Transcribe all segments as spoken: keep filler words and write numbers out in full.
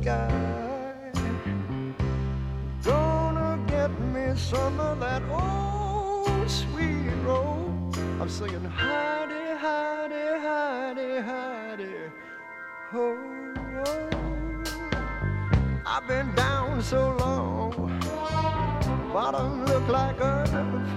sky. Gonna get me some of that old sweet roll. I'm singing hidey, hidey, hidey, hidey, ho, ho. I've been down so long, bottom look like earth.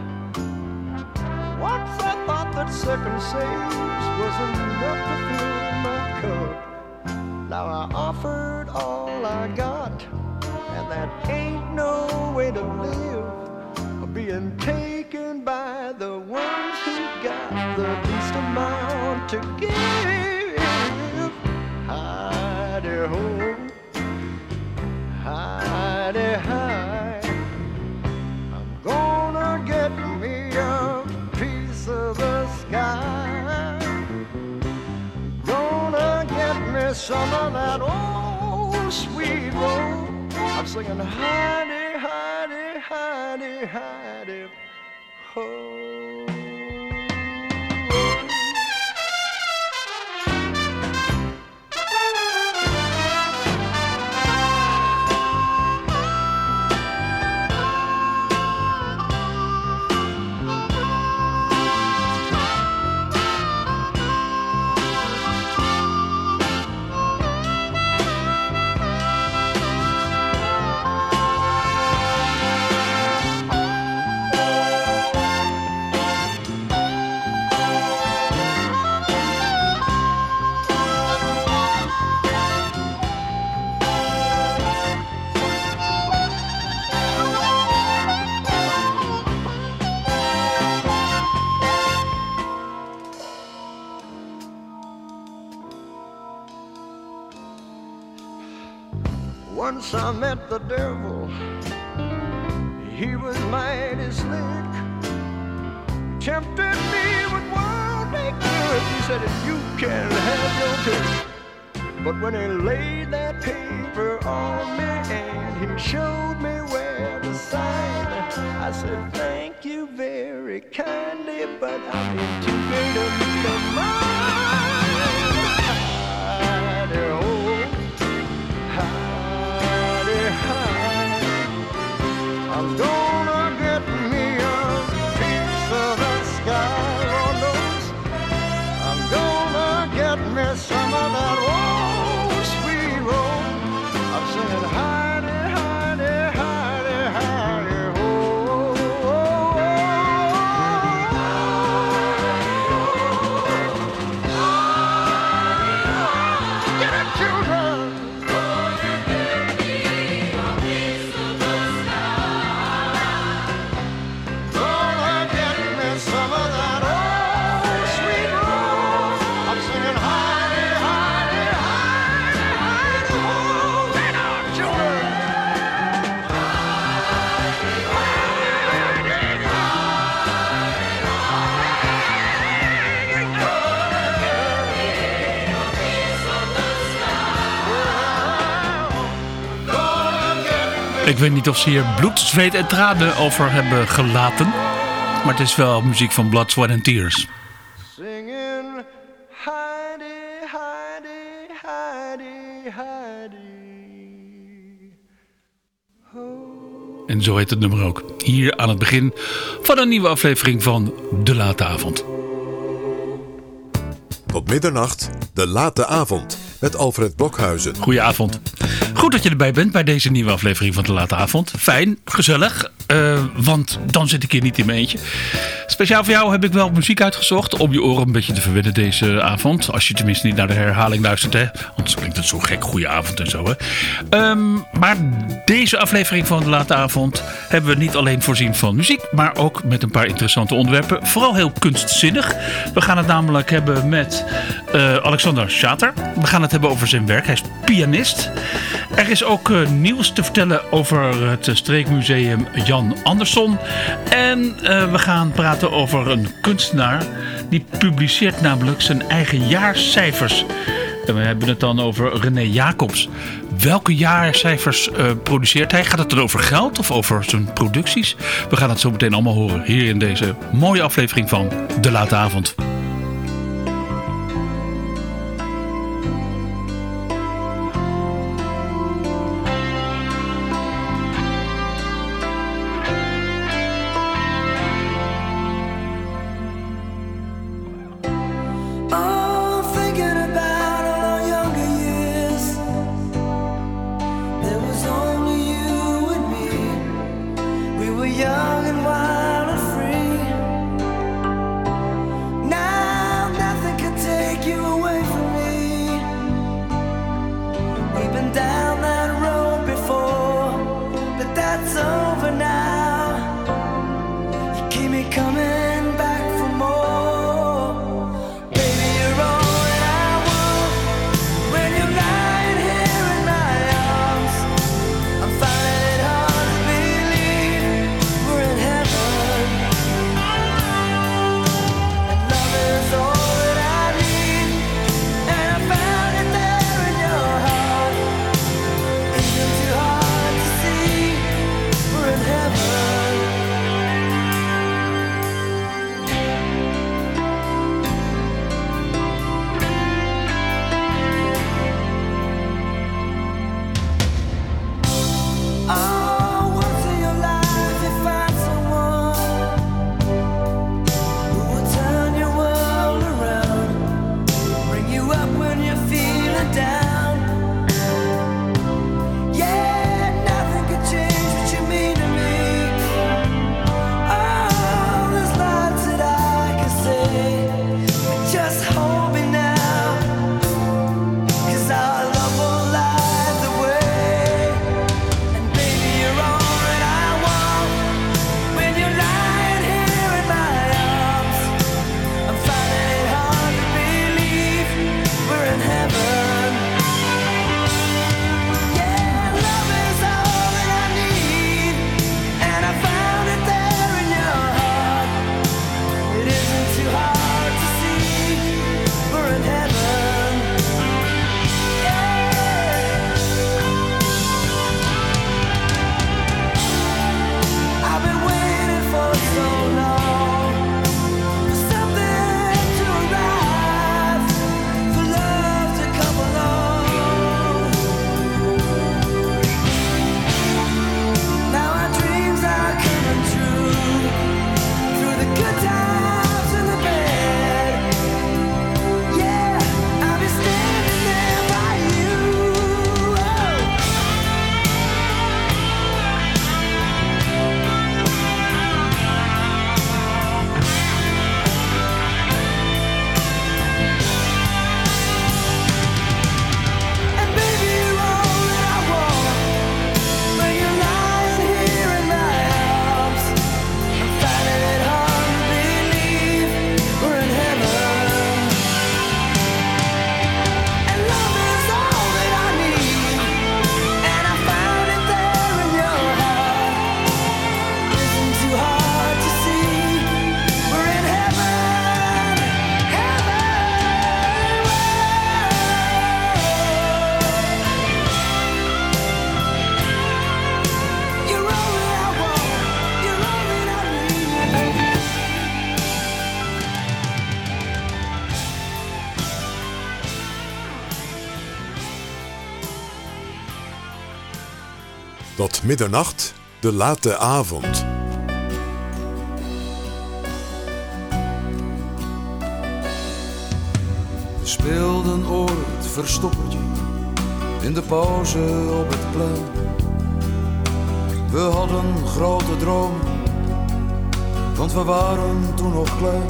Once I thought that second saves was enough to fill my cup. Now I offered all I got, and that ain't no way to live. Being taken by the ones who got the least amount to give. Hidey ho, hidey hi. I'm gonna get me a piece of the sky. Gonna get me some of that old sweet roll. I'm singing hidey, hidey, hidey, hidey, ho. Once I met the devil, he was mighty slick. Tempted me with worldly goods. He said, you can have your pick. But when he laid that paper on me and he showed me where to sign, I said, thank you very kindly, but I'm in too great a need of mine. Hidey ho, hidey hi. I'm gonna get me a piece of the sky, Lord knows. I'm gonna get me some of that old sweet roll. I'm singing hidey, hidey, hidey, hidey ho. Get it, children. Ik weet niet of ze hier bloed, zweet en tranen over hebben gelaten. Maar het is wel muziek van Blood, Sweat and Tears. Singing hidey, hidey, hidey, hidey. Oh. En zo heet het nummer ook. Hier aan het begin van een nieuwe aflevering van De Late Avond. Op middernacht, De Late Avond, met Alfred Blokhuizen. Goedenavond. Goed dat je erbij bent bij deze nieuwe aflevering van De Late Avond. Fijn, gezellig, uh, want dan zit ik hier niet in mijn eentje. Speciaal voor jou heb ik wel muziek uitgezocht om je oren een beetje te verwennen deze avond. Als je tenminste niet naar de herhaling luistert, hè. Anders klinkt het zo gek, goedenavond en zo, hè. Um, maar deze aflevering van De Late Avond hebben we niet alleen voorzien van muziek, maar ook met een paar interessante onderwerpen. Vooral heel kunstzinnig. We gaan het namelijk hebben met uh, Alexander Schater. We gaan het hebben over zijn werk. Hij is pianist. Er is ook uh, nieuws te vertellen over het streekmuseum Jan Andersson. En uh, we gaan praten over een kunstenaar. Die publiceert namelijk zijn eigen jaarcijfers. En we hebben het dan over René Jacobs. Welke jaarcijfers uh, produceert hij? Gaat het dan over geld of over zijn producties? We gaan het zo meteen allemaal horen hier in deze mooie aflevering van De Late Avond. young and wild and free. Now nothing can take you away from me. We've been down that road before, but that's over now. You keep me coming back for more. Baby, you're all that I want. When you're lying here in my arms, I'm finding it hard to believe we're in heaven. And love is all that I need, and I found it there in your heart. Isn't too hard to see we're in heaven. Oh, once in your life you find someone who will turn your world around, bring you up when you're feeling down. Yeah, nothing could change what you mean to me. Oh, there's lots that I can say, but just hold me now, 'cause our love will light the way. And baby, you're all that I want. When you're lying here in my arms, I'm finding it hard to believe we're in heaven. Yeah, love is all that I need, and I found it there in your heart. It isn't too hard to see we're in heaven. I've been waiting for so long, for something to arrive, for love to come along. Now our dreams are coming true, through the good times and the bad. Yeah, I'll be standing there by you. Oh. And baby, you're all that I want. When you're lying here in my arms, I'm finding it hard to believe we're in heaven. And love is all that I need, and I found it there in your heart. Isn't too hard to see we're in heaven, heaven. You're all that I want, you're all that I need. Tot middernacht, de late avond. We speelden ooit verstoppertje in de pauze op het plein. We hadden grote dromen, want we waren toen nog klein.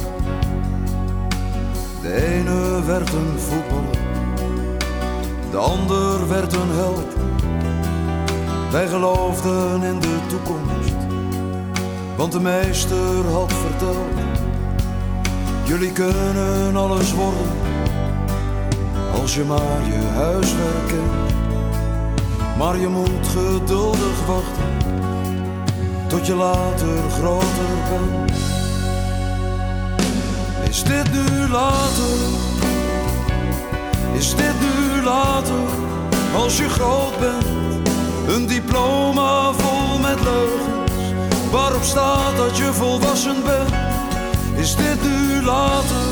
De ene werd een voetballer, de ander werd een held. Wij geloofden in de toekomst, want de meester had verteld: jullie kunnen alles worden, als je maar je huiswerk kent. Maar je moet geduldig wachten, tot je later groter bent. Is dit nu later? Is dit nu later? Als je groot bent, een diploma vol met leugens, waarop staat dat je volwassen bent. Is dit nu later?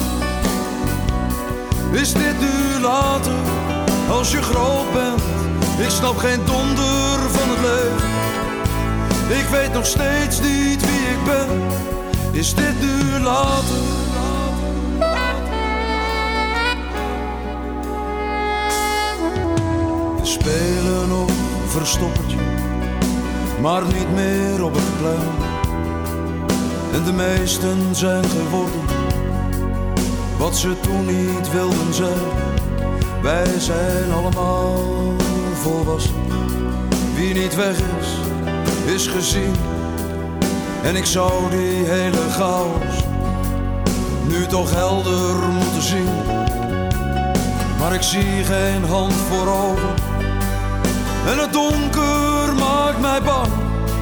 Is dit nu later? Als je groot bent, ik snap geen donder van het leven. Ik weet nog steeds niet wie ik ben. Is dit nu later? We spelen op verstoppertje, maar niet meer op het plein. En de meesten zijn geworden wat ze toen niet wilden zijn. Wij zijn allemaal volwassen. Wie niet weg is, is gezien. En ik zou die hele chaos nu toch helder moeten zien. Maar ik zie geen hand voor ogen. En het donker maakt mij bang.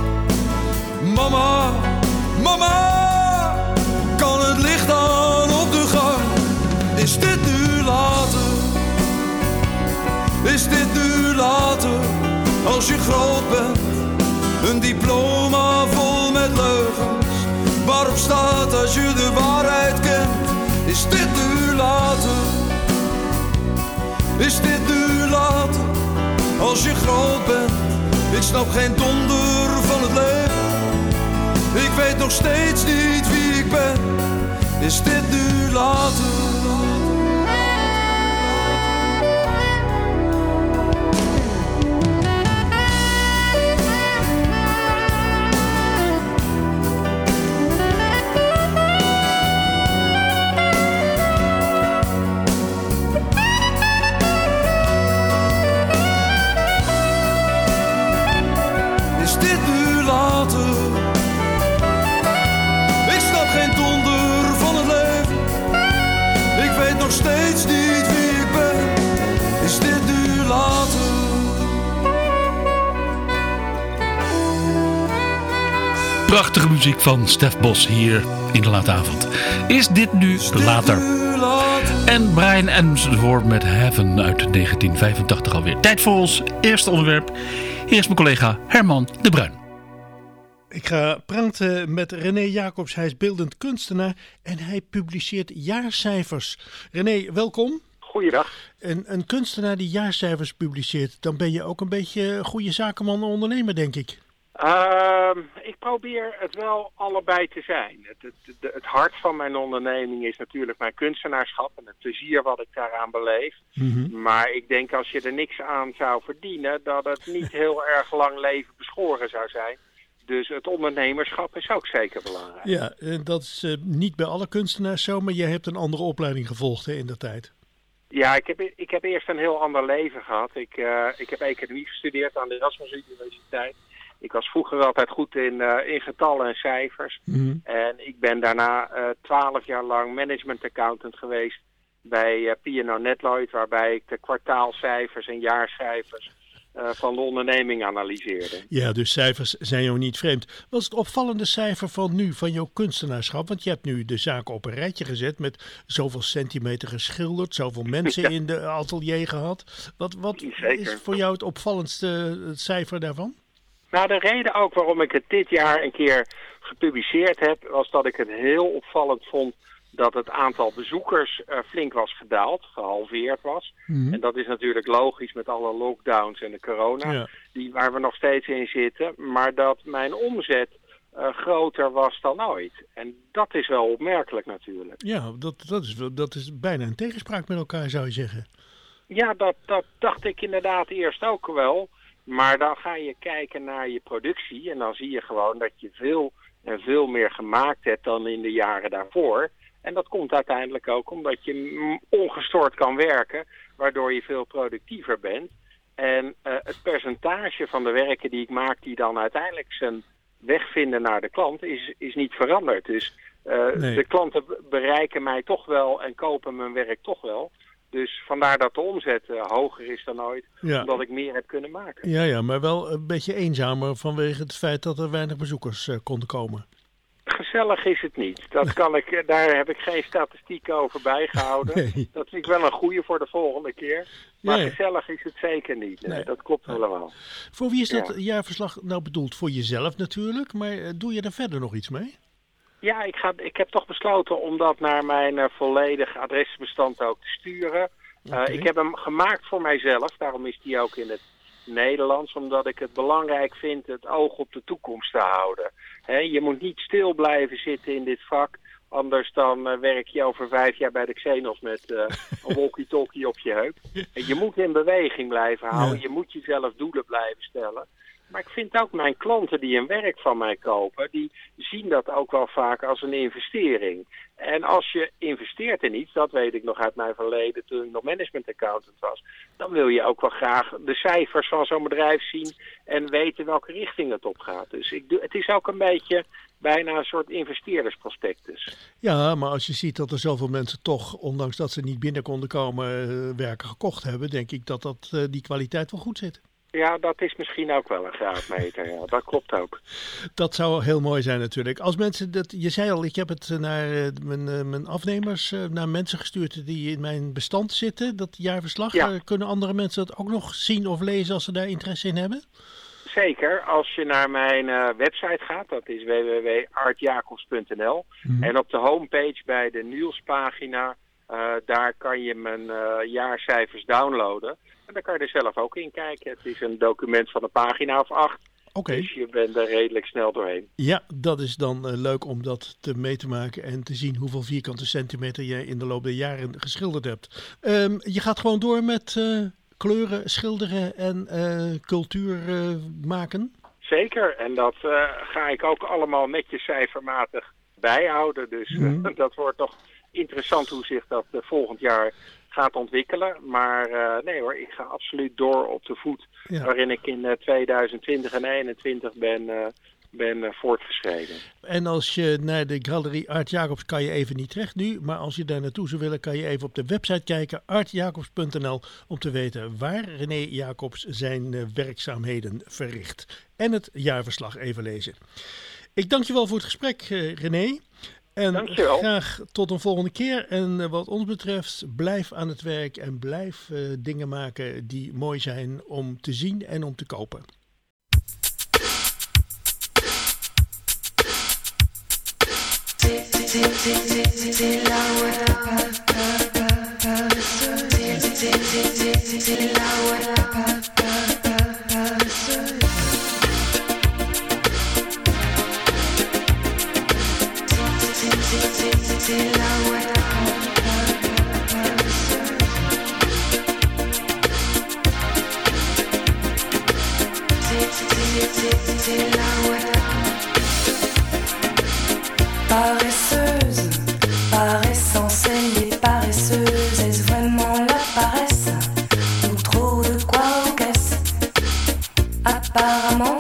Mama, mama, kan het licht aan op de gang? Is dit nu later? Is dit nu later? Als je groot bent, een diploma vol met leugens, waarop staat als je de waarheid kent. Is dit nu later? Is dit nu later? Als je groot bent, ik snap geen donder van het leven. Ik weet nog steeds niet wie ik ben. Is dit nu later? Steeds niet wie ik ben. Is dit nu later? Prachtige muziek van Stef Bos hier in de late avond. Is dit nu Is dit later? Nu later? En Brian Adams met Heaven uit negentien vijfentachtig alweer. Tijd voor ons eerste onderwerp. Hier is mijn collega Herman de Bruin. Ik ga praten met René Jacobs. Hij is beeldend kunstenaar en hij publiceert jaarcijfers. René, welkom. Goeiedag. Een, een kunstenaar die jaarcijfers publiceert, dan ben je ook een beetje een goede zakenman en ondernemer, denk ik. Uh, ik probeer het wel allebei te zijn. Het, het, het, het hart van mijn onderneming is natuurlijk mijn kunstenaarschap en het plezier wat ik daaraan beleef. Mm-hmm. Maar ik denk als je er niks aan zou verdienen, dat het niet heel erg lang leven beschoren zou zijn. Dus het ondernemerschap is ook zeker belangrijk. Ja, dat is uh, niet bij alle kunstenaars zo, maar jij hebt een andere opleiding gevolgd hè, in de tijd. Ja, ik heb, ik heb eerst een heel ander leven gehad. Ik, uh, ik heb economie gestudeerd aan de Erasmus Universiteit. Ik was vroeger altijd goed in, uh, in getallen en cijfers. Mm-hmm. En ik ben daarna twaalf uh, jaar lang management accountant geweest bij uh, P en O Netloyd, waarbij ik de kwartaalcijfers en jaarcijfers Uh, van de onderneming analyseerde. Ja, dus cijfers zijn jou niet vreemd. Wat is het opvallende cijfer van nu, van jouw kunstenaarschap? Want je hebt nu de zaken op een rijtje gezet met zoveel centimeter geschilderd, zoveel mensen ja. in de atelier gehad. Wat, wat is voor jou het opvallendste het cijfer daarvan? Nou, de reden ook waarom ik het dit jaar een keer gepubliceerd heb, was dat ik het heel opvallend vond dat het aantal bezoekers uh, flink was gedaald, gehalveerd was. Mm-hmm. En dat is natuurlijk logisch met alle lockdowns en de corona, ja. die, waar we nog steeds in zitten. Maar dat mijn omzet uh, groter was dan ooit. En dat is wel opmerkelijk natuurlijk. Ja, dat, dat, is, dat is bijna een tegenspraak met elkaar, zou je zeggen. Ja, dat, dat dacht ik inderdaad eerst ook wel. Maar dan ga je kijken naar je productie en dan zie je gewoon dat je veel en veel meer gemaakt hebt dan in de jaren daarvoor. En dat komt uiteindelijk ook omdat je ongestoord kan werken, waardoor je veel productiever bent. En uh, het percentage van de werken die ik maak, die dan uiteindelijk zijn weg vinden naar de klant, is, is niet veranderd. Dus uh, nee. de klanten bereiken mij toch wel en kopen mijn werk toch wel. Dus vandaar dat de omzet uh, hoger is dan ooit, ja. omdat ik meer heb kunnen maken. Ja, ja, maar wel een beetje eenzamer vanwege het feit dat er weinig bezoekers uh, konden komen. Gezellig is het niet. Dat kan ik, daar heb ik geen statistieken over bijgehouden. Nee. Dat vind ik wel een goeie voor de volgende keer. Maar ja, ja. gezellig is het zeker niet. Nee, nee. Dat klopt ja. helemaal. Voor wie is dat ja. jaarverslag nou bedoeld? Voor jezelf natuurlijk, maar doe je er verder nog iets mee? Ja, ik, ga, ik heb toch besloten om dat naar mijn uh, volledige adresbestand ook te sturen. Uh, okay. Ik heb hem gemaakt voor mijzelf, daarom is die ook in het Nederlands, omdat ik het belangrijk vind het oog op de toekomst te houden. He, je moet niet stil blijven zitten in dit vak, anders dan uh, werk je over vijf jaar bij de Xenos met uh, een walkie-talkie op je heup. En je moet in beweging blijven houden, ja. je moet jezelf doelen blijven stellen. Maar ik vind ook mijn klanten die een werk van mij kopen, die zien dat ook wel vaak als een investering. En als je investeert in iets, dat weet ik nog uit mijn verleden toen ik nog management accountant was, dan wil je ook wel graag de cijfers van zo'n bedrijf zien en weten welke richting het op gaat. Dus ik doe, het is ook een beetje bijna een soort investeerdersprospectus. Ja, maar als je ziet dat er zoveel mensen toch, ondanks dat ze niet binnen konden komen, uh, werken gekocht hebben, denk ik dat, dat uh, die kwaliteit wel goed zit. Ja, dat is misschien ook wel een graadmeter. Ja, dat klopt ook. Dat zou heel mooi zijn natuurlijk. Als mensen dat, je zei al, ik heb het naar uh, mijn, uh, mijn afnemers, uh, naar mensen gestuurd die in mijn bestand zitten, dat jaarverslag. Ja. Uh, kunnen andere mensen dat ook nog zien of lezen als ze daar interesse in hebben? Zeker, als je naar mijn uh, website gaat, dat is w w w punt art jacobs punt n l. Mm-hmm. En op de homepage bij de nieuwspagina, uh, daar kan je mijn uh, jaarcijfers downloaden. En daar kan je er zelf ook in kijken. Het is een document van een pagina of acht. Okay. Dus je bent er redelijk snel doorheen. Ja, dat is dan uh, leuk om dat te mee te maken en te zien hoeveel vierkante centimeter jij in de loop der jaren geschilderd hebt. Um, je gaat gewoon door met uh, kleuren, schilderen en uh, cultuur uh, maken? Zeker, en dat uh, ga ik ook allemaal netjes cijfermatig bijhouden. Dus uh, mm. dat wordt toch interessant hoe zich dat uh, volgend jaar gaat ontwikkelen. Maar uh, nee hoor, ik ga absoluut door op de voet ja. waarin ik in uh, tweeduizend twintig en eenentwintig ben, uh, ben uh, voortgeschreden. En als je naar de Galerie Art Jacobs kan je even niet terecht nu, maar als je daar naartoe zou willen kan je even op de website kijken, art jacobs punt n l, om te weten waar René Jacobs zijn uh, werkzaamheden verricht. En het jaarverslag even lezen. Ik dank je wel voor het gesprek, uh, René. En Dankjewel. Graag tot een volgende keer. En uh, wat ons betreft, blijf aan het werk en blijf uh, dingen maken die mooi zijn om te zien en om te kopen. Paresseuse, par essence elle est paresseuse. Est-ce vraiment la paresse ou trop de quoi aux caisses? Apparemment,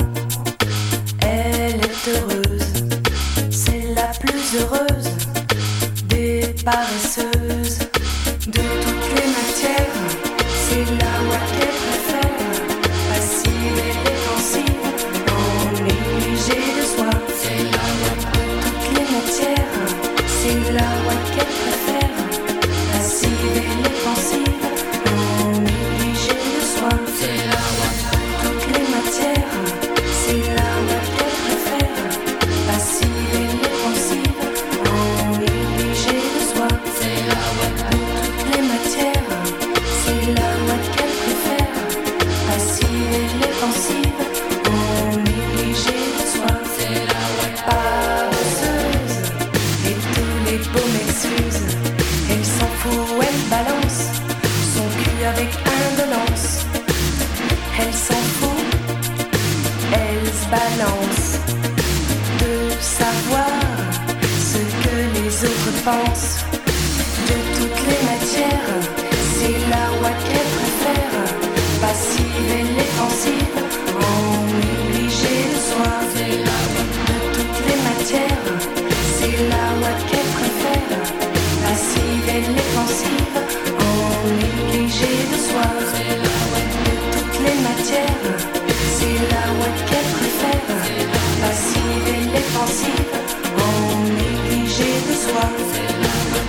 elle est heureuse. C'est la plus heureuse des paresseuses. De toutes les matières, c'est la voie qu'elle préfère. Passive et défensive, en négligée de soi. C'est la voie de toutes les matières, c'est la voie qu'elle préfère. Passive et défensive, en négligée de soi. C'est la voie de toutes les matières, c'est la voie qu'elle préfère. Passive et défensive, en négligée de soi. C'est la voie de toutes les matières, c'est la voie qu'elle préfère. Passive et défensive, en négligée de soi. C'est la voie paresseuse, et tous les beaux m'excusent. Elle s'en fout, elle balance son cul avec indolence. Elle s'en fout, elle se balance de savoir ce que les autres pensent. De toutes les matières, c'est la voie qu'elle préfère. Passive et défensive, en négligée de soi. C'est la voie de toutes les matières, c'est la voie qu'elle préfère. Passive et défensive, en négligée de soi. C'est la voie de toutes les matières, c'est la voie qu'elle préfère. Passive et défensive, en négligée de soi. C'est la voie,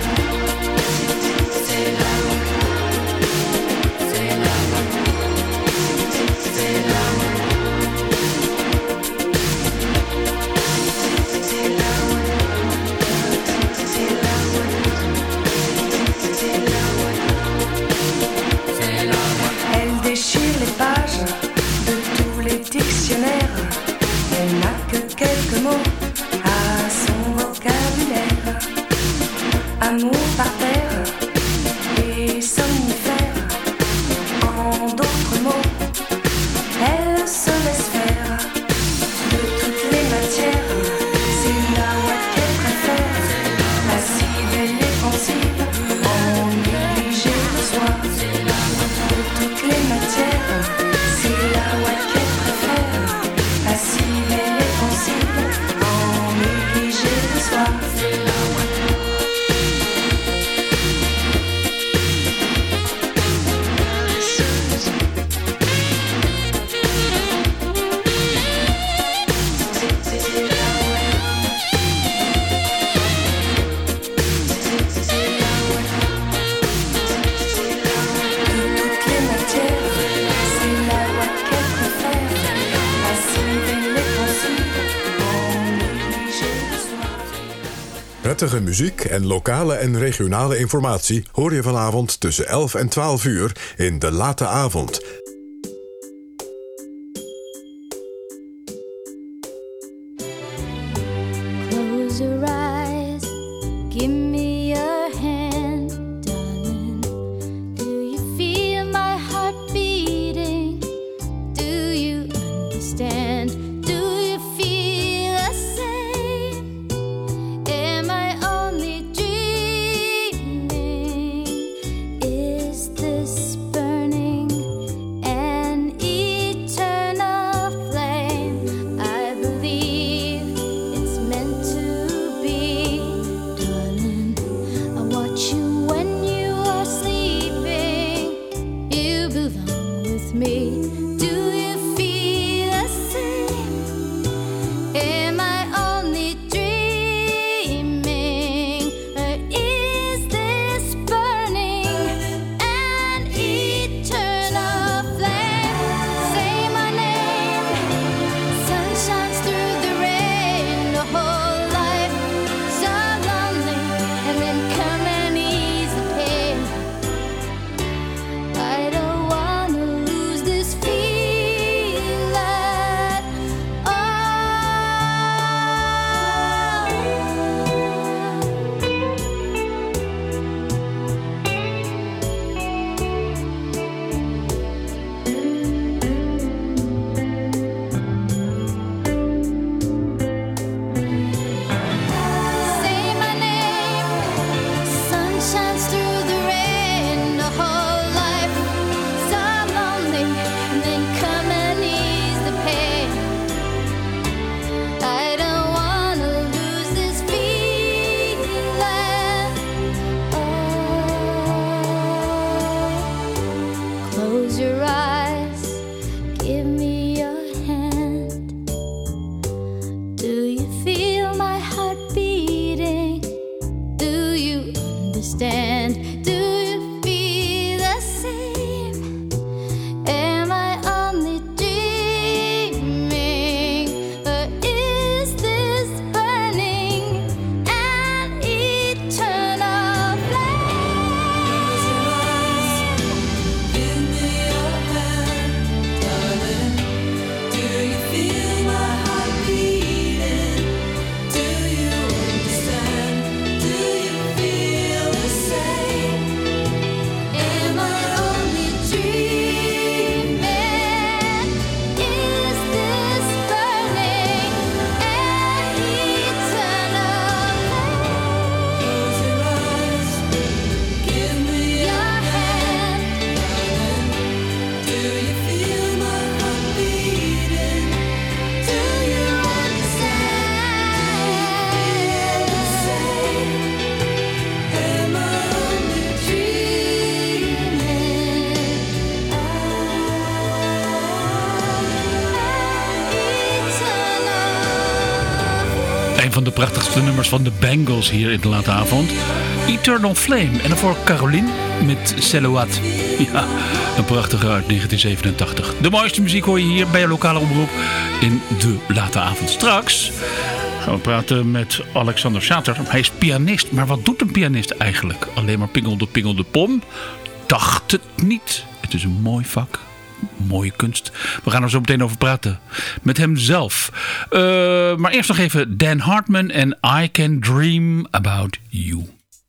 c'est la voie, c'est la voie, c'est la voie, c'est la voie, c'est la voie, c'est la voie, c'est la voie. Elle déchire les pages de tous les dictionnaires. Elle n'a que quelques mots à son vocabulaire. Amour par terre et somnifère. En d'autres mots, elle se laisse faire. De toutes les matières, c'est la Prettige muziek en lokale en regionale informatie hoor je vanavond tussen elf en twaalf uur in De Late Avond. Close your eyes, give me your hand, darling. Do you feel my heart beating? Do you understand? Do you feel the same? Am I only dreaming? Is this burning an eternal flame? I believe it's meant to be, darling. I watch you when you are sleeping. You belong with me. Do you feel the same? Am I only dreaming? Or is this burning an eternal flame? Say my name. Sun shines through the rain. The whole life so lonely, and then come and ease the pain. I don't wanna lose this feeling. Oh. Say my name. Sun shines through the rain. The whole life so lonely, and then come and ease the pain. I don't wanna lose this feeling. Oh. Close your eyes, give me your hand. Do you feel my heart beating? Do you understand? Do you feel the same? Am I only dreaming? Or is this burning an eternal flame? Give me your hand, darling. Do you feel my heart beating? Do you understand? Do you feel the same? Am I only dreaming? Is this burning an eternal flame? Close your eyes, give me your hand, darling. Do you feel my heart beating? Do you understand? The same. Am I only dreaming? Een van de prachtigste nummers van de Bangles hier in De Late Avond. Eternal Flame. En daarvoor Caroline met Silhouette. Ja, een prachtige uit negentien zevenentachtig. De mooiste muziek hoor je hier bij je lokale omroep in De Late Avond. Straks gaan we praten met Alexander Sater. Hij is pianist, maar wat doet een pianist eigenlijk? Alleen maar pingel de pingel de pom? Dacht het niet. Het is een mooi vak. Mooie kunst. We gaan er zo meteen over praten. Met hemzelf. Uh, maar eerst nog even Dan Hartman en I Can Dream About You.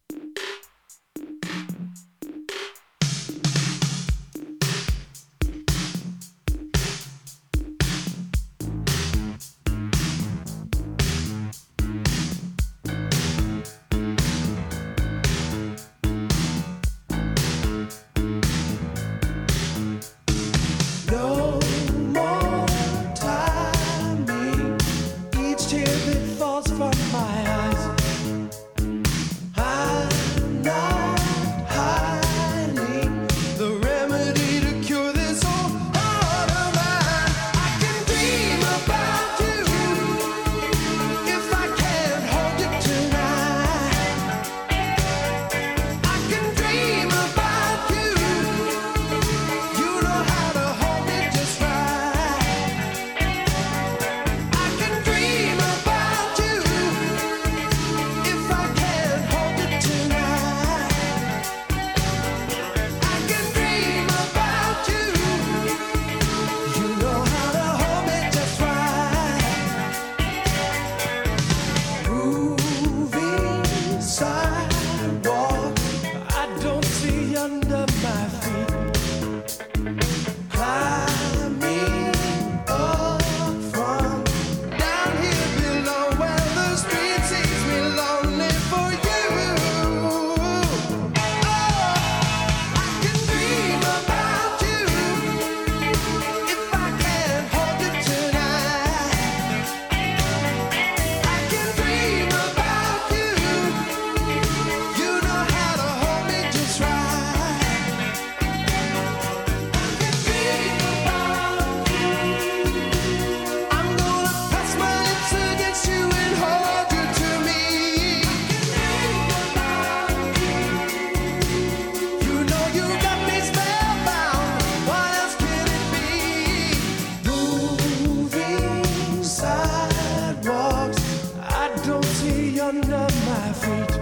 No more timing. Each tear that falls from my eyes, I under my feet.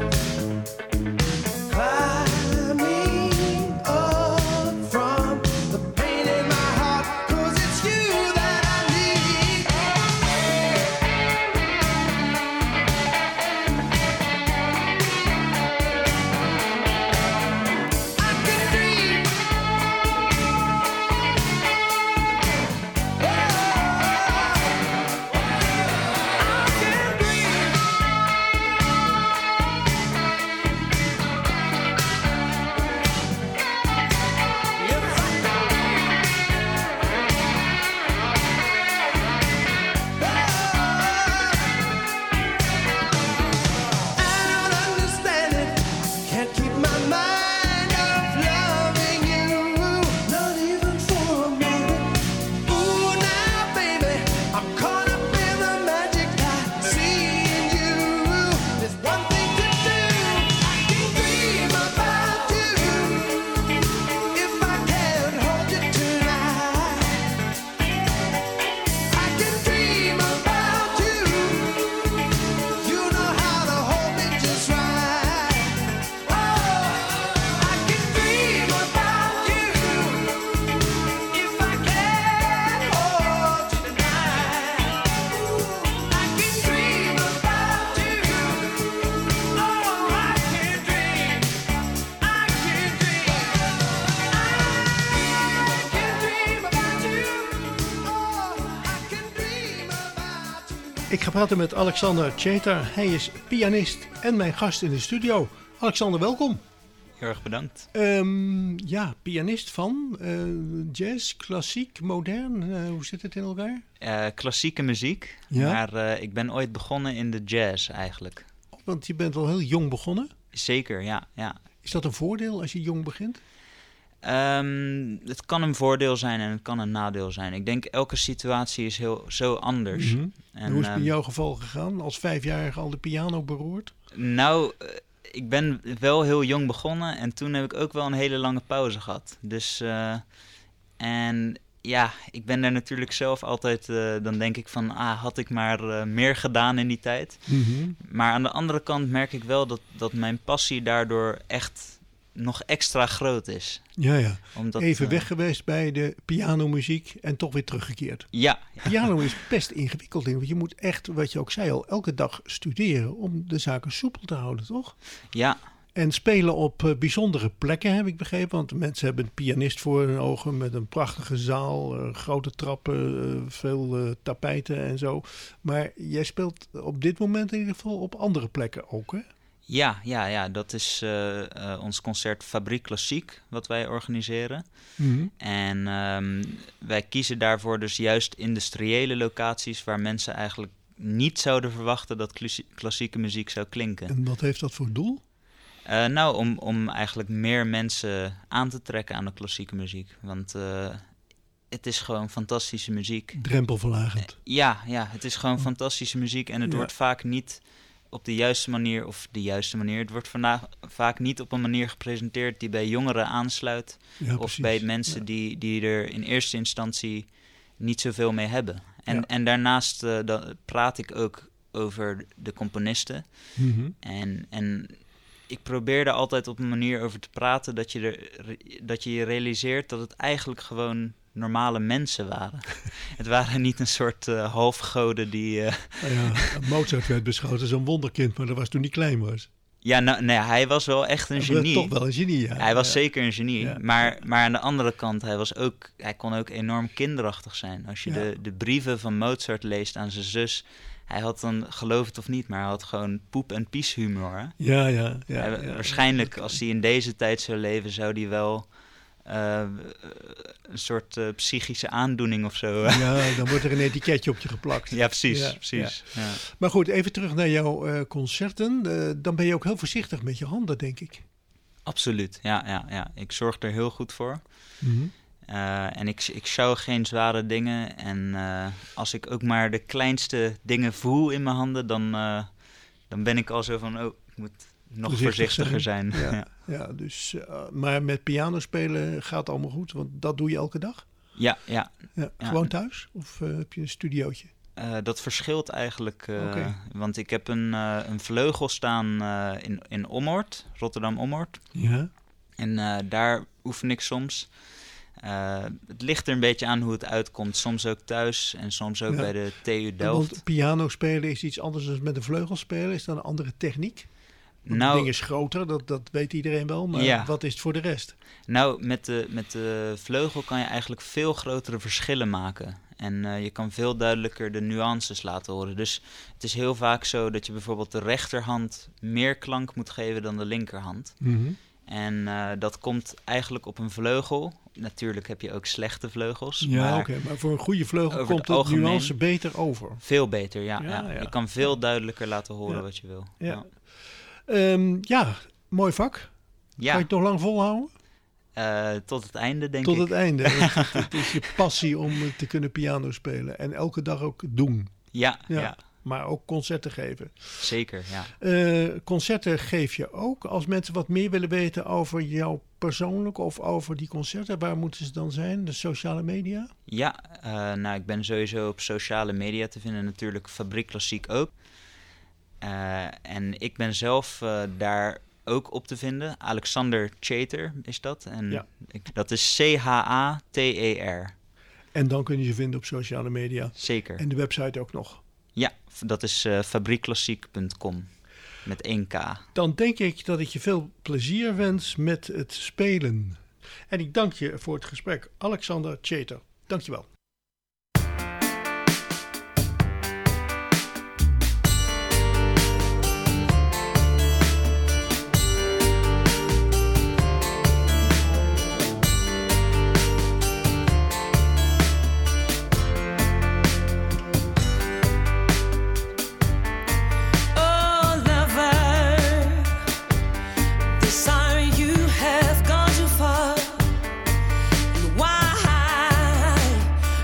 Climbing up from the pain in my heart, 'cause it's you that I need. I can dream. Ik ga praten met Alexander Tjeter. Hij is pianist en mijn gast in de studio. Alexander, welkom. Heel erg bedankt. Um, ja, pianist van uh, jazz, klassiek, modern. Uh, hoe zit het in elkaar? Uh, klassieke muziek, Ja? maar uh, ik ben ooit begonnen in de jazz eigenlijk. Want je bent wel heel jong begonnen. Zeker, ja. ja. Is dat een voordeel als je jong begint? Um, het kan een voordeel zijn en het kan een nadeel zijn. Ik denk elke situatie is heel, zo anders. Mm-hmm. En, hoe is het in um, jouw geval gegaan? Als vijfjarige al de piano beroerd? Nou, uh, ik ben wel heel jong begonnen en toen heb ik ook wel een hele lange pauze gehad. Dus, uh, en ja, ik ben daar natuurlijk zelf altijd, uh, dan denk ik van, ah, had ik maar uh, meer gedaan in die tijd. Mm-hmm. Maar aan de andere kant merk ik wel dat, dat mijn passie daardoor echt nog extra groot is. Ja, ja. Omdat, Even uh, weg geweest bij de pianomuziek en toch weer teruggekeerd. Ja. Piano is best ingewikkeld, want je moet echt, wat je ook zei al, elke dag studeren om de zaken soepel te houden, toch? Ja. En spelen op uh, bijzondere plekken, heb ik begrepen. Want mensen hebben een pianist voor hun ogen met een prachtige zaal, uh, grote trappen, uh, veel uh, tapijten en zo. Maar jij speelt op dit moment in ieder geval op andere plekken ook, hè? Ja, ja, ja, dat is uh, uh, ons concert Fabriek Klassiek, wat wij organiseren. Mm-hmm. En um, wij kiezen daarvoor dus juist industriële locaties waar mensen eigenlijk niet zouden verwachten dat klassie- klassieke muziek zou klinken. En wat heeft dat voor doel? Uh, nou, om, om eigenlijk meer mensen aan te trekken aan de klassieke muziek. Want uh, het is gewoon fantastische muziek. Drempelverlagend. Ja, ja, het is gewoon fantastische muziek en het Ja. wordt vaak niet op de juiste manier, of de juiste manier, het wordt vandaag vaak niet op een manier gepresenteerd die bij jongeren aansluit. Ja, of precies. bij mensen Ja. die, die er in eerste instantie niet zoveel mee hebben. En, Ja. en daarnaast uh, da- praat ik ook over de componisten. Mm-hmm. En, en ik probeer er altijd op een manier over te praten dat je, er, dat je je realiseert dat het eigenlijk gewoon normale mensen waren. Het waren niet een soort uh, halfgoden die... Uh... Nou ja, Mozart werd beschouwd als een wonderkind, maar dat was toen hij klein was. Ja, nou, nee, hij was wel echt een Hij genie. was toch wel een genie, ja. Hij was Ja. zeker een genie. Ja. Maar, maar aan de andere kant, hij, was ook, hij kon ook enorm kinderachtig zijn. Als je Ja. de, de brieven van Mozart leest aan zijn zus, hij had dan, geloof het of niet, maar hij had gewoon poep- en pieshumor. Hè? Ja, ja, ja, Hij- ja. waarschijnlijk, als hij in deze tijd zou leven, zou hij wel uh, een soort uh, psychische aandoening of zo. Ja, dan wordt er een etiketje op je geplakt. Ja, precies. Ja, precies. Ja. Ja. Maar goed, even terug naar jouw uh, concerten. Uh, dan ben je ook heel voorzichtig met je handen, denk ik. Absoluut, ja, ja, ja. Ik zorg er heel goed voor. Mm-hmm. Uh, en ik, ik sjouw geen zware dingen. En uh, als ik ook maar de kleinste dingen voel in mijn handen, dan, uh, dan ben ik al zo van, oh, ik moet nog Voorzichtig voorzichtiger zijn. Ja, ja. ja, dus, uh, maar met piano spelen gaat allemaal goed, want dat doe je elke dag? Ja, ja. Ja, Ja. gewoon thuis? Of uh, heb je een studiootje? Uh, dat verschilt eigenlijk. Uh, Oké. Want ik heb een, uh, een vleugel staan uh, in, in Ommoord, Rotterdam-Ommoord. Ja. En uh, daar oefen ik soms. Uh, het ligt er een beetje aan hoe het uitkomt. Soms ook thuis en soms ook Ja. bij de T U Delft. Want piano spelen is iets anders dan met een vleugel spelen. Is dat een andere techniek? Want Nou- het ding is groter, dat, dat weet iedereen wel. Maar Ja. wat is het voor de rest? Nou, met de, met de vleugel kan je eigenlijk veel grotere verschillen maken. En uh, je kan veel duidelijker de nuances laten horen. Dus het is heel vaak zo dat je bijvoorbeeld de rechterhand meer klank moet geven dan de linkerhand. Mhm. En uh, dat komt eigenlijk op een vleugel. Natuurlijk heb je ook slechte vleugels. Ja, maar oké. Maar voor een goede vleugel over komt het de algemeen nuance beter over. veel beter, ja, Ja, ja. ja. Je kan veel duidelijker laten horen Ja. wat je wil. Ja. Ehm, ja, mooi vak. Kan Ja, je het nog lang volhouden? uh, tot het einde denk Tot ik. het einde. Het, het is je passie om eh, te kunnen piano spelen. En elke dag ook doen. Ja, Ja. ja. Maar ook concerten geven. zeker, ja. Eh, concerten geef je ook. Als mensen wat meer willen weten over jou persoonlijk of over die concerten, waar moeten ze dan zijn? De sociale media? Ja, uh, nou, ik ben sowieso op sociale media te vinden, natuurlijk Fabriek Klassiek ook. Uh, en ik ben zelf uh, daar ook op te vinden. Alexander Chater is dat. En Ja. ik, dat is C H A T E R. En dan kun je ze vinden op sociale media. Zeker. En de website ook nog. Ja, dat is uh, fabriekklassiek punt com. Met één K. Dan denk ik dat ik je veel plezier wens met het spelen. En ik dank je voor het gesprek. Alexander Chater. Dank je wel. Oh, lover, desire you have gone too far. And why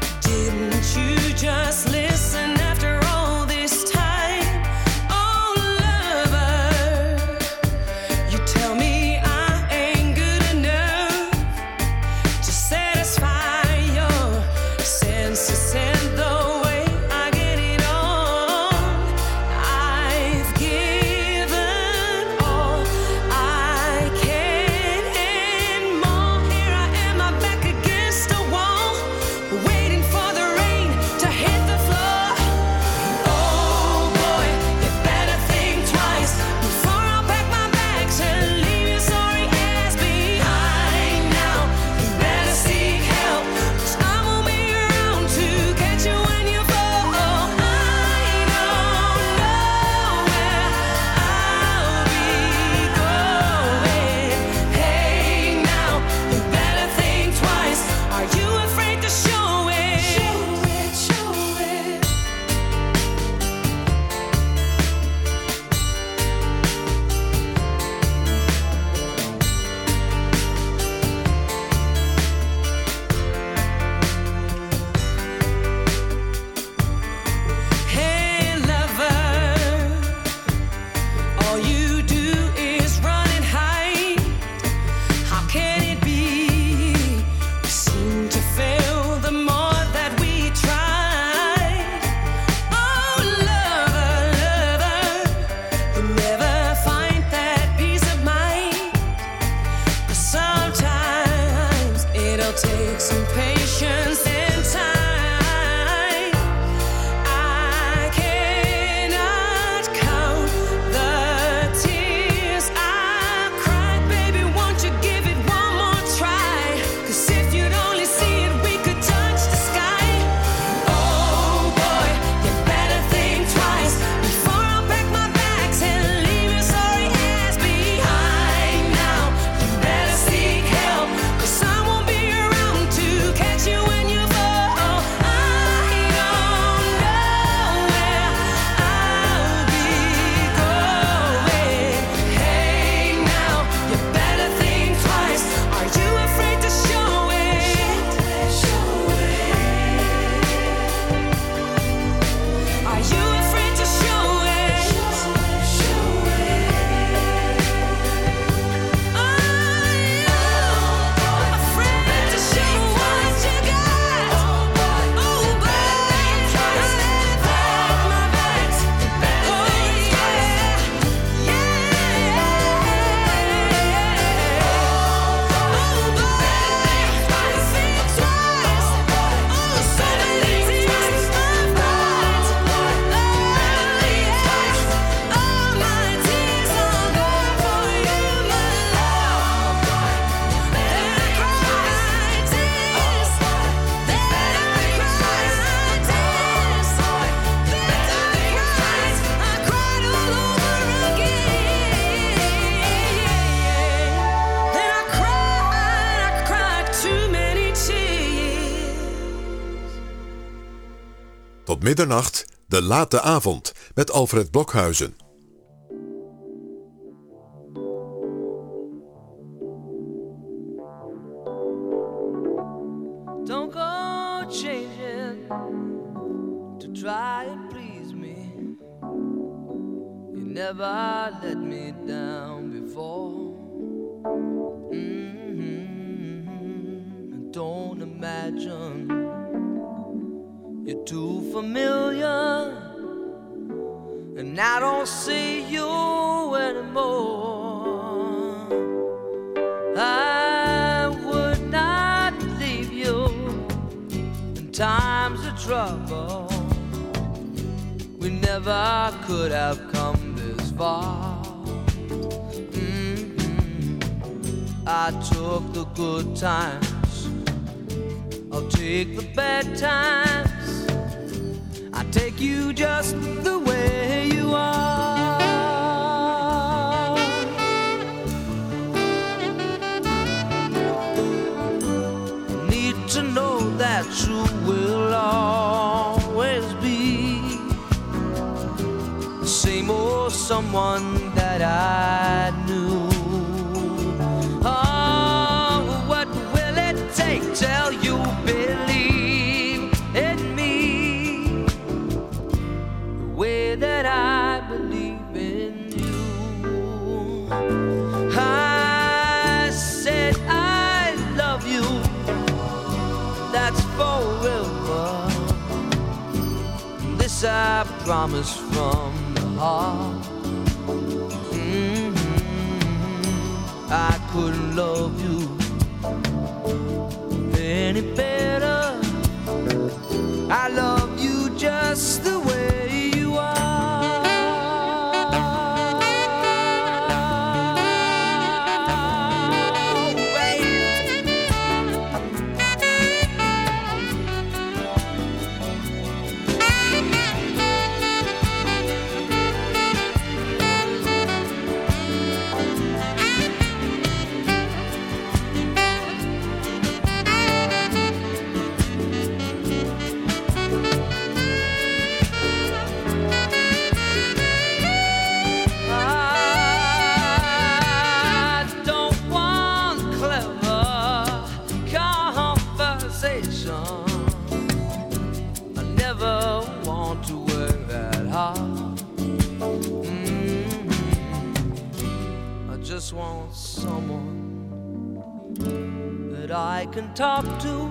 middernacht, de late avond met Alfred Blokhuizen. Don't go changing to try and please me. You never let me down before. Mm-hmm. Don't imagine you're too familiar, and I don't see you anymore. I would not leave you in times of trouble. We never could have come this far. Mm-hmm. I took the good times, I'll take the bad times. I take you just the way you are. Need to know that you will always be the same old someone that I knew. Oh, what will it take till you believe in me the way that I believe in you? I said I love you, that's forever. This I promise from the heart. Mm-hmm. I couldn't love you any better. I love you just the way you are. Just want someone that I can talk to.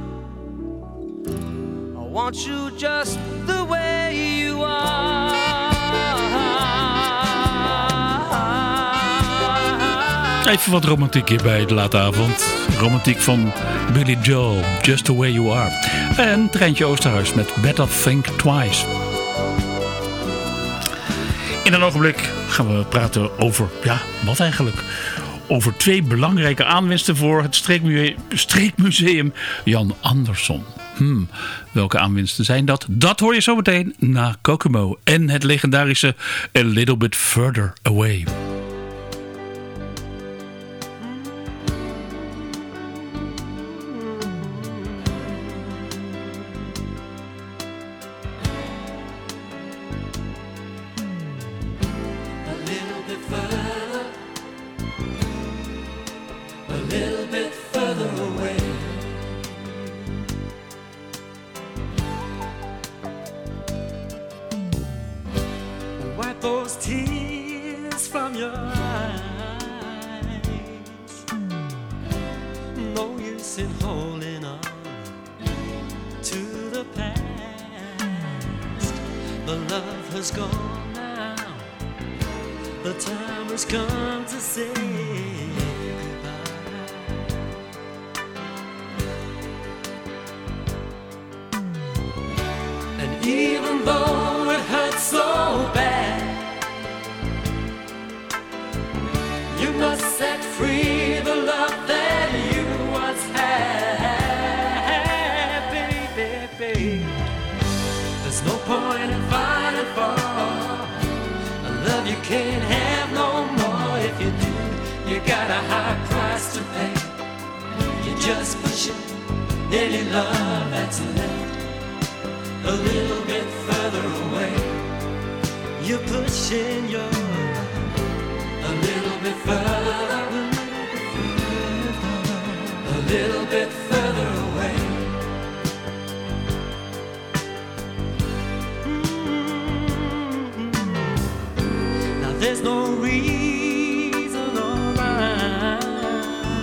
I want you just the way you are. Even wat romantiek hier bij de late avond. Romantiek van Billy Joel, Just the Way You Are. En Treintje Oosterhuis met Better Think Twice. In een ogenblik gaan we praten over, ja, wat eigenlijk? Over twee belangrijke aanwinsten voor het streekmuseum, streekmuseum Jan Andersson. Hmm, welke aanwinsten zijn dat? Dat hoor je zo meteen na Kokomo en het legendarische A Little Bit Further Away. Those tears from your eyes, no use in holding on to the past. The love has gone now, the time has come to say goodbye. And even though it hurts so bad, you must set free the love that you once had, baby, baby. There's no point in fighting for a love you can't have no more. If you do, you got a high price to pay. You just push it, any love that's left a little bit further you're pushing your a little bit further, a little bit further away. Mm-hmm. Now there's no reason or rhyme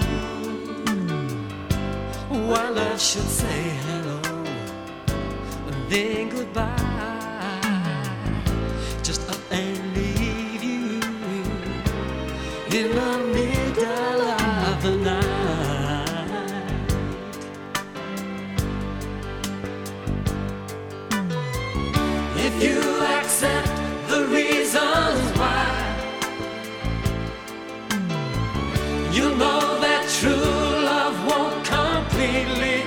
why love should say hello and then goodbye. Just up and leave you in the middle of the night. If you accept the reasons why, you'll know that true love won't completely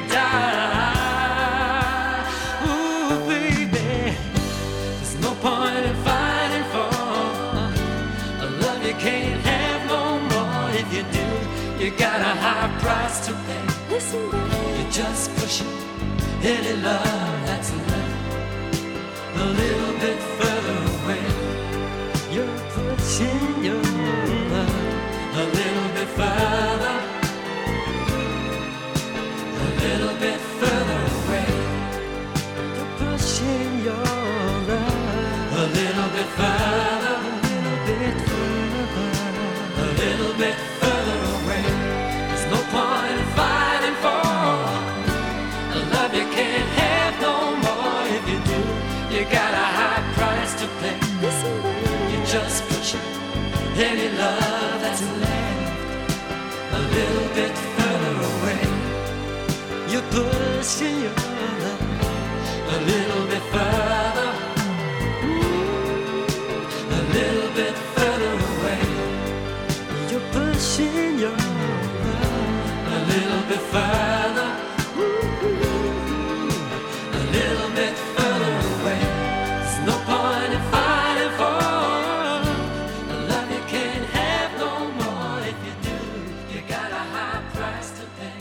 die. Ooh, baby, there's no point in fighting for a love you can't have no more. If you do, you got a high price to pay. Listen, baby, you're just pushing any love that's left a little bit further away. You're pushing your love a little bit further, a little bit further away. You're pushing your love a little bit further, a little bit further, a little bit further away. There's no point in fighting for a love you can't have no more. If you do, you got a high price to pay. You're just pushing any love that's left a little bit further away. You're pushing your love a little bit further, mm, a little bit further away. You're pushing your love a little bit further, mm, a little bit further away. There's no point in fighting for a love you can't have no more. If you do, you got a high price to pay.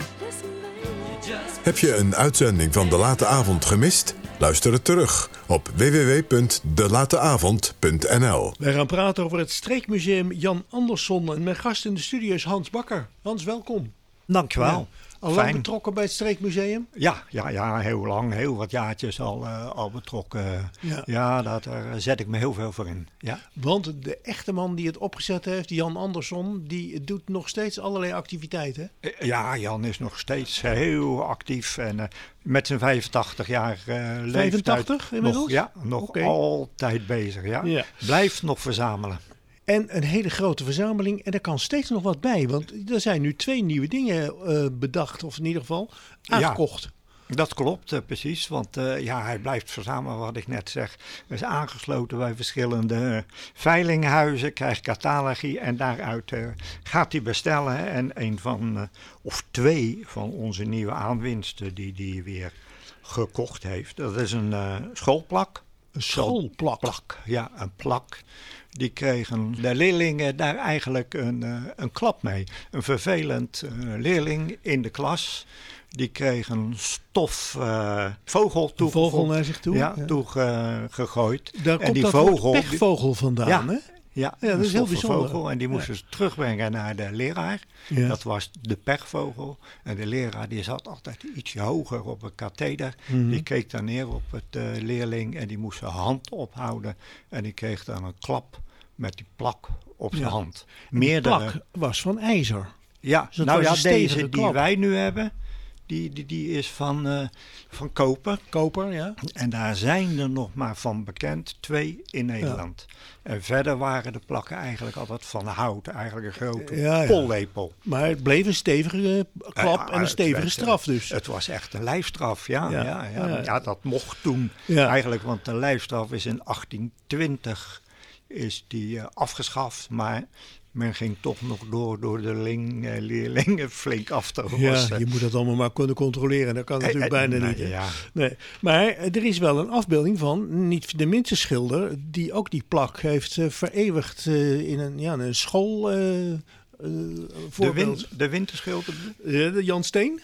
You just Heb je een uitzending van De Late Avond gemist? Luister het terug op w w w punt de late avond punt n l. Wij gaan praten over het Streekmuseum Jan Andersson. En mijn gast in de studio is Hans Bakker. Hans, welkom. Dankjewel. Ja. Al lang Fijn. betrokken bij het Streekmuseum? Ja, ja, ja, heel lang. Heel wat jaartjes al, uh, al betrokken. Ja. Ja, daar, daar zet ik me heel veel voor in. Ja. Want de echte man die het opgezet heeft, Jan Andersson, die doet nog steeds allerlei activiteiten. Uh, Ja, Jan is nog steeds heel actief. En uh, met zijn vijfentachtig jaar uh, leeftijd. vijfentachtig inmiddels? Nog, ja, nog Oké. altijd bezig. Ja. Ja. Blijft nog verzamelen. En een hele grote verzameling. En er kan steeds nog wat bij. Want er zijn nu twee nieuwe dingen uh, bedacht. Of in ieder geval aangekocht. Ja, dat klopt, uh, precies. Want uh, ja, hij blijft verzamelen, wat ik net zeg. Hij is aangesloten bij verschillende uh, veilinghuizen. Krijgt catalogie. En daaruit uh, gaat hij bestellen. En een van, uh, of twee van onze nieuwe aanwinsten die hij weer gekocht heeft. Dat is een uh, schoolplak. Een schoolplak? Plak, ja, een plak. Die kregen de leerlingen daar eigenlijk een, uh, een klap mee. Een vervelend uh, leerling in de klas. Die kreeg een stof uh, vogel toe. Vogel naar zich toe? Ja, ja. toegegooid. Daar en komt die dat vogel, woord pechvogel vandaan, ja, hè? Ja, ja, dat een is heel bijzonder. vogel. En die moesten ja. ze terugbrengen naar de leraar. Ja. Dat was de pechvogel. En de leraar die zat altijd ietsje hoger op een katheder. Mm-hmm. Die keek dan neer op het uh, leerling en die moest zijn hand ophouden. En die kreeg dan een klap met die plak op zijn Ja. hand. Die Meerdere. plak was van ijzer. Ja, Dus dat nou was ja, een stevige deze die klap. wij nu hebben, die, die, die is van, uh, van koper. Koper, ja. En daar zijn er nog maar van bekend twee in Nederland. Ja. En verder waren de plakken eigenlijk altijd van hout. Eigenlijk een grote Ja, ja. pollepel. Maar het bleef een stevige klap Ja, en een het stevige werd, straf dus. Het was echt een lijfstraf, ja. Ja. Ja, ja, Ja. ja, dat mocht toen Ja. eigenlijk. Want de lijfstraf is in achttien twintig is die uh, afgeschaft. Maar men ging toch nog door, door de ling, uh, leerlingen flink af te rossen. Ja, je moet dat allemaal maar kunnen controleren. Dat kan natuurlijk Eh, eh, bijna nee, niet. hè? ja. Nee. Maar er is wel een afbeelding van, niet de minste schilder, die ook die plak heeft uh, vereeuwigd uh, in een, ja, een school. Uh, uh, De, voorbeeld. win, de winterschilder. Uh, de Jan Steen?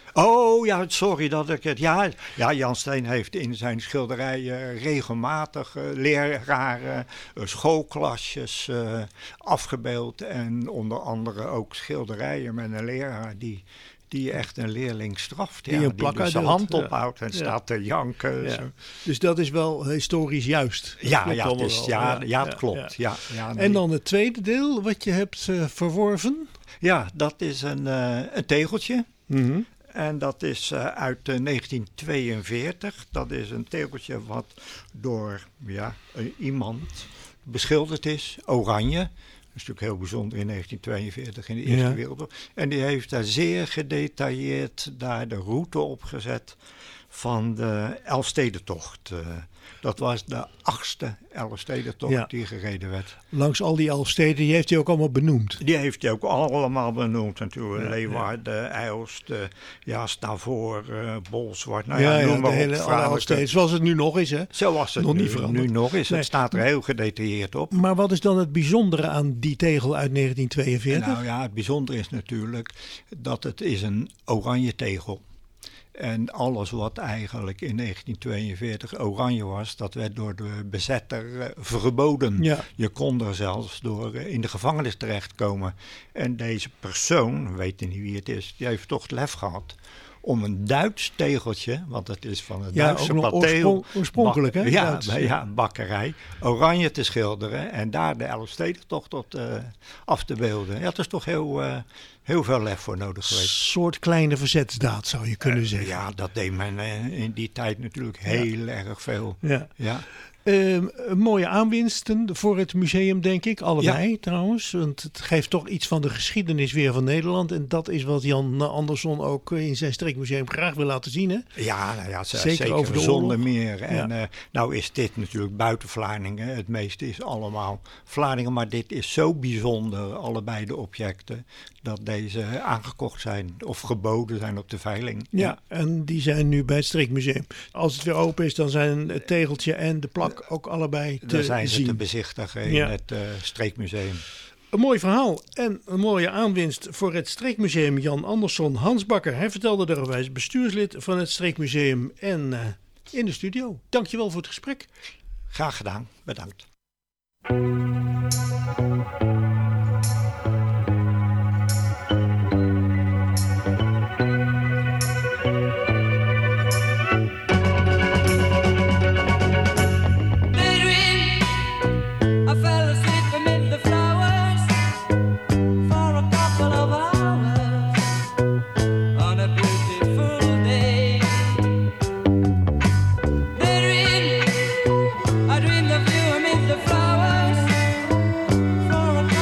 Oh ja, sorry dat ik het... Ja, ja, Jan Steen heeft in zijn schilderijen regelmatig uh, leraren, uh, schoolklasjes uh, afgebeeld. En onder andere ook schilderijen met een leraar die... die echt een leerling straft. Die ja, een plak die dus zijn uitdeelt, hand ja. ophoudt en Ja. staat te janken. Ja. Zo. Dus dat is wel historisch juist. Dat Ja, klopt ja, allemaal het is, wel. ja, ja, het klopt. Ja. Ja, nee. En dan het tweede deel wat je hebt uh, verworven. Ja, dat is een, uh, een tegeltje. Mm-hmm. En dat is uh, uit uh, negentien tweeënveertig. Dat is een tegeltje wat door ja, uh, iemand beschilderd is. Oranje. Dat is natuurlijk heel bijzonder in negentien tweeënveertig in de Eerste Ja. Wereldoorlog. En die heeft daar zeer gedetailleerd daar de route op gezet van de Elfstedentocht. Uh, dat was de achtste Elfstedentocht Ja. die gereden werd. Langs al die Elfsteden, die heeft hij ook allemaal benoemd. Die heeft hij ook allemaal benoemd natuurlijk. Ja, Leeuwarden, Eilst, uh, ja, Stavoor, uh, Bolsward. Nou ja, ja, noem ja, maar de op. hele alle Franeker. Elfsteden, zoals het nu nog is, hè? Zoals het nog nu, niet veranderd. nu nog is. Nee. Het staat er heel gedetailleerd op. Maar wat is dan het bijzondere aan die tegel uit negentien tweeënveertig? Nou ja, het bijzondere is natuurlijk dat het is een oranje tegel. En alles wat eigenlijk in negentien tweeënveertig oranje was, dat werd door de bezetter uh, verboden. Ja. Je kon er zelfs door uh, in de gevangenis terechtkomen. En deze persoon, we weten niet wie het is, die heeft toch het lef gehad om een Duits tegeltje, want het is van een Ja, Duitse ook nog pateel, oorsprong- oorspronkelijk, hè? ja, Duits. bij- ja, bakkerij, oranje te schilderen en daar de Elfstedentocht tot uh, af te beelden. Ja, het is toch heel, uh, heel veel lef voor nodig geweest. Een soort kleine verzetsdaad zou je kunnen Uh, zeggen. Ja, dat deed men uh, in die tijd natuurlijk heel erg veel. Ja. Ja. Uh, mooie aanwinsten voor het museum, denk ik. Allebei trouwens. Want het geeft toch iets van de geschiedenis weer van Nederland. En dat is wat Jan Andersson ook in zijn streekmuseum graag wil laten zien. Hè? Ja, nou ja, z- Zeker zeker, over de zonder oorlog. meer. En Ja. uh, nou is dit natuurlijk buiten Vlaardingen. Het meeste is allemaal Vlaardingen. Maar dit is zo bijzonder, allebei de objecten, dat deze aangekocht zijn of geboden zijn op de veiling. Ja, en die zijn nu bij het streekmuseum. Als het weer open is, dan zijn het tegeltje en de plak ook allebei te Daar zijn ze zien. te bezichtigen in Ja. het uh, streekmuseum. Een mooi verhaal en een mooie aanwinst voor het streekmuseum Jan Andersson. Hans Bakker, hij vertelde erover, hij is bestuurslid van het streekmuseum en uh, in de studio. Dankjewel voor het gesprek. Graag gedaan, bedankt. I fell asleep amid the flowers for a couple of hours on a beautiful day. Daydream, I dreamed of you amid the flowers for a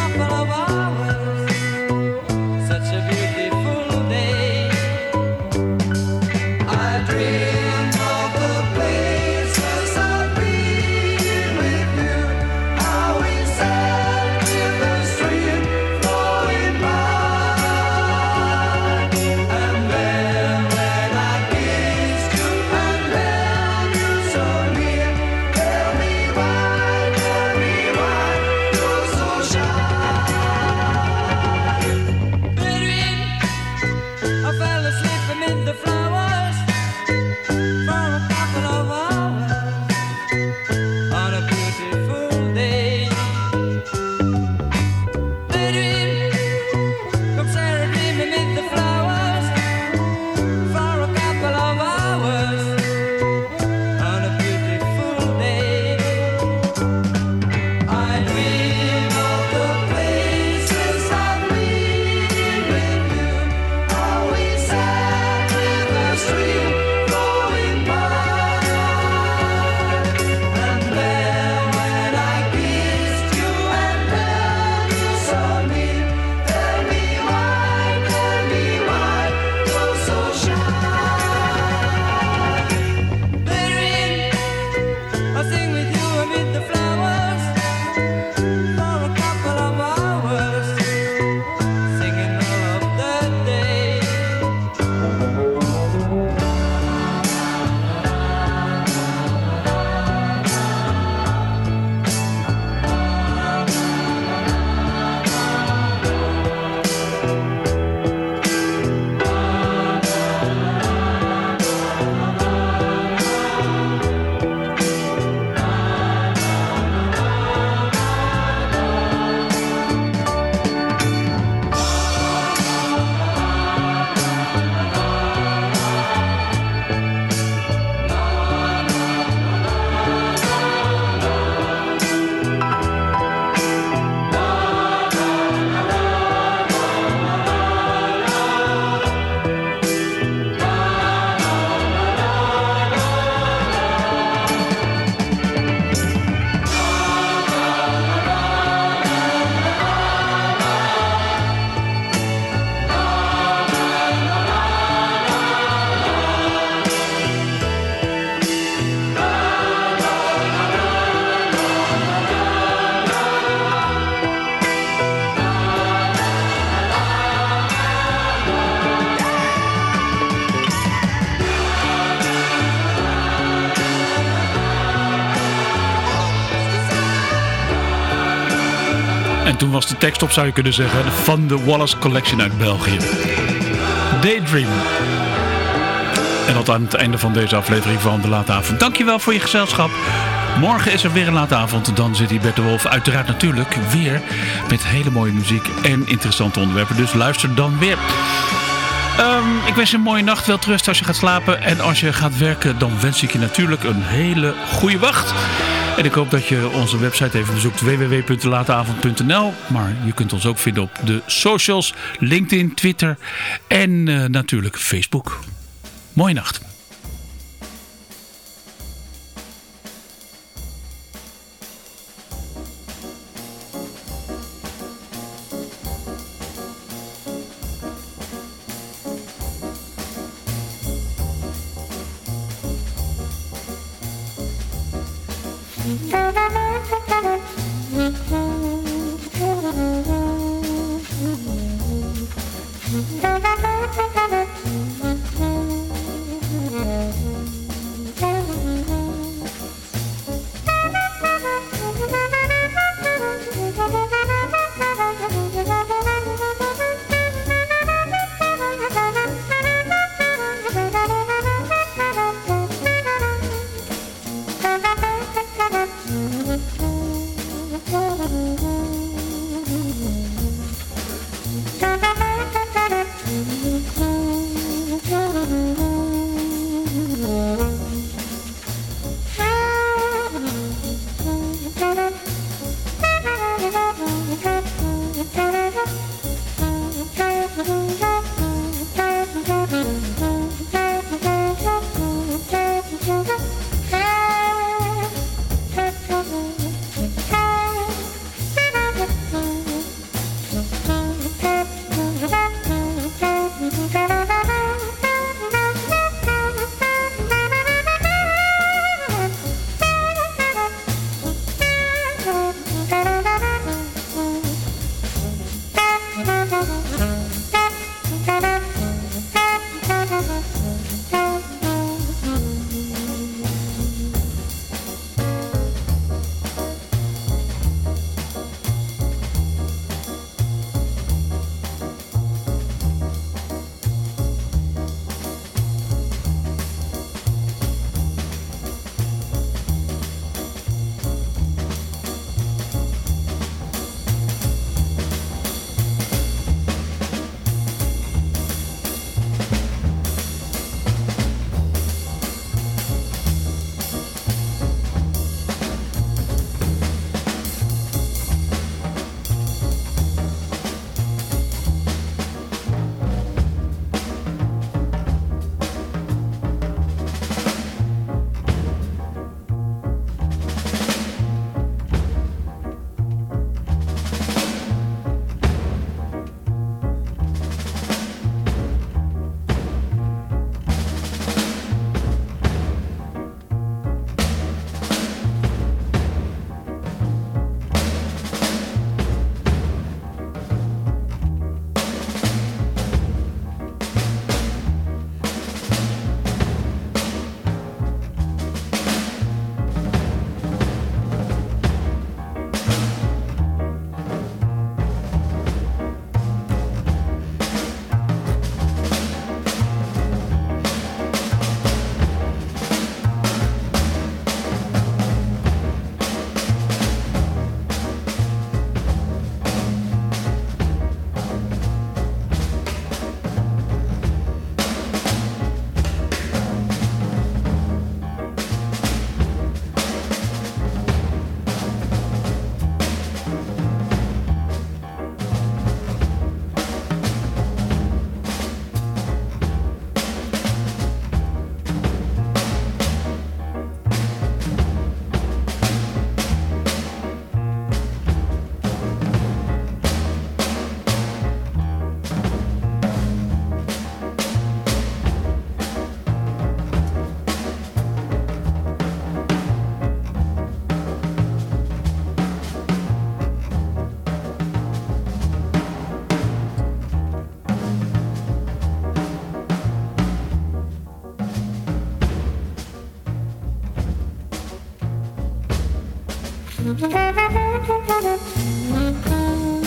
toen was de tekst op, zou je kunnen zeggen, van de Wallace Collection uit België. Daydream. En dat aan het einde van deze aflevering van De Late Avond. Dankjewel voor je gezelschap. Morgen is er weer een late avond. Dan zit hier Bert de Wolf uiteraard natuurlijk weer met hele mooie muziek en interessante onderwerpen. Dus luister dan weer. Um, ik wens je een mooie nacht. Wel rust als je gaat slapen. En als je gaat werken, dan wens ik je natuurlijk een hele goede wacht. En ik hoop dat je onze website even bezoekt. w w w punt de late avond punt n l. Maar je kunt ons ook vinden op de socials. LinkedIn, Twitter en uh, natuurlijk Facebook. Mooie nacht. Thank you.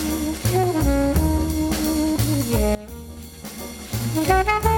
Thank you.